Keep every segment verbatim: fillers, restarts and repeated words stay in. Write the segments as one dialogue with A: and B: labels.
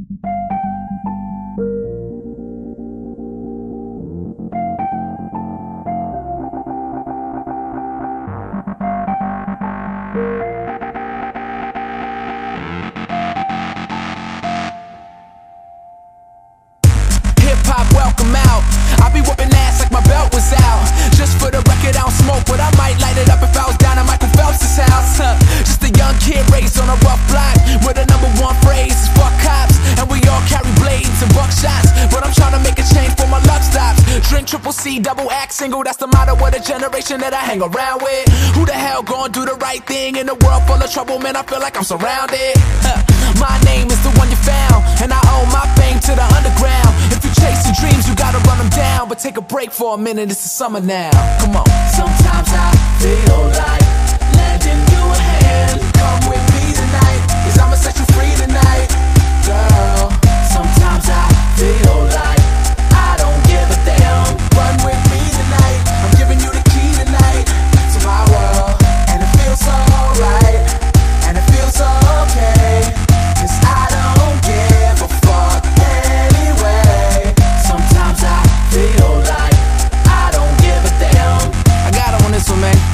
A: Hip-hop, welcome out. I be whooping ass like my belt was out. Just for the record, I don't smoke, but I might light it up if I was down at Michael Phelps' house. Huh. Just a young kid raised on a rough block, where the number one phrase is fuck cops. And we all carry blades and buckshots, but I'm trying to make a change for my luck stops. Drink triple C, double act single, that's the motto of the generation that I hang around with. Who the hell gon' do the right thing in a world full of trouble, man? I feel like I'm surrounded. Huh. My name is the one you found, and I owe my fame to the underground. If you chasing dreams, you gotta run them down. But take a break for a minute, it's the summer now. Come on.
B: Sometimes I feel like lending you a hand. Come with me tonight, cause I'ma set you free tonight, girl. Sometimes I feel like I don't give a damn. Run with me tonight, I'm giving you the key tonight to my world. And it feels so right, and it feels so okay, cause I don't give a fuck anyway. Sometimes I feel like I don't give a damn.
A: I got it on this one, man.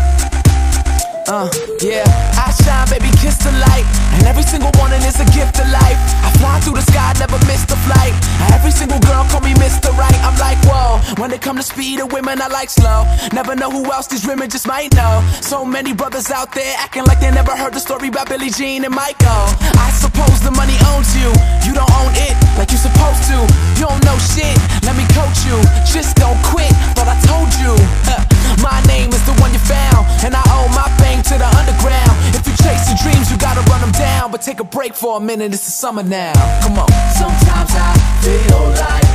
A: Uh, yeah, I shine, baby, kiss the light, and every single morning is a gift of life. I fly through the sky, never miss the flight. Every single girl call me Mister Right. I'm like, whoa, when it come to speed of women, I like slow. Never know who else these women just might know. So many brothers out there acting like they never heard the story about Billie Jean and Michael. I suppose the money owns you, you don't own it like you supposed to. You don't know shit, let me coach you. Just don't quit, thought I told you. Huh. My name is the one you found, and I owe my fame to the underground. If you chase your dreams, you gotta run them down. But take a break for a minute, it's the summer now. Come on.
B: Sometimes I feel like